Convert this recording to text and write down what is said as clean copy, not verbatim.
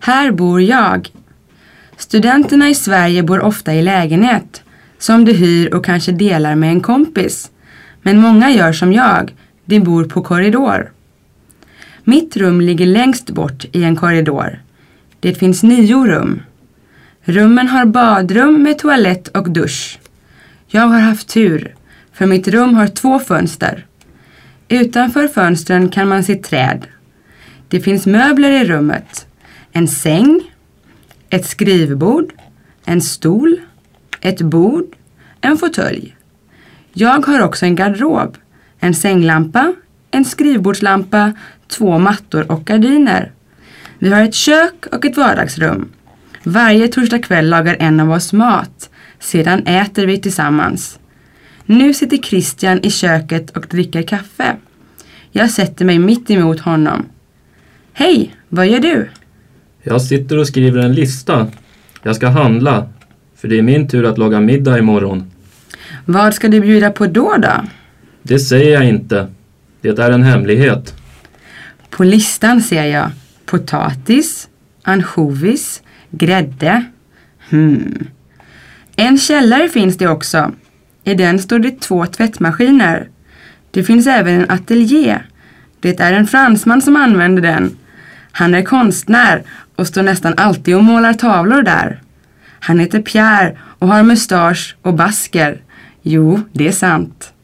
Här bor jag. Studenterna i Sverige bor ofta i lägenhet, som de hyr och kanske delar med en kompis. Men många gör som jag, de bor på korridor. Mitt rum ligger längst bort i en korridor. Det finns 9 rum. Rummen har badrum med toalett och dusch. Jag har haft tur, för mitt rum har 2 fönster. Utanför fönstren kan man se träd. Det finns möbler i rummet. En säng, ett skrivbord, en stol, ett bord, en fåtölj. Jag har också en garderob, en sänglampa, en skrivbordslampa, 2 mattor och gardiner. Vi har ett kök och ett vardagsrum. Varje torsdag kväll lagar en av oss mat. Sedan äter vi tillsammans. Nu sitter Christian i köket och dricker kaffe. Jag sätter mig mitt emot honom. Hej, vad gör du? Jag sitter och skriver en lista. Jag ska handla, för det är min tur att laga middag imorgon. Vad ska du bjuda på då? Det säger jag inte. Det är en hemlighet. På listan ser jag potatis, ansjovis, grädde. En källare finns det också. I den står det 2 tvättmaskiner. Det finns även en ateljé. Det är en fransman som använder den. Han är konstnär och står nästan alltid och målar tavlor där. Han heter Pierre och har mustasch och basker. Jo, det är sant.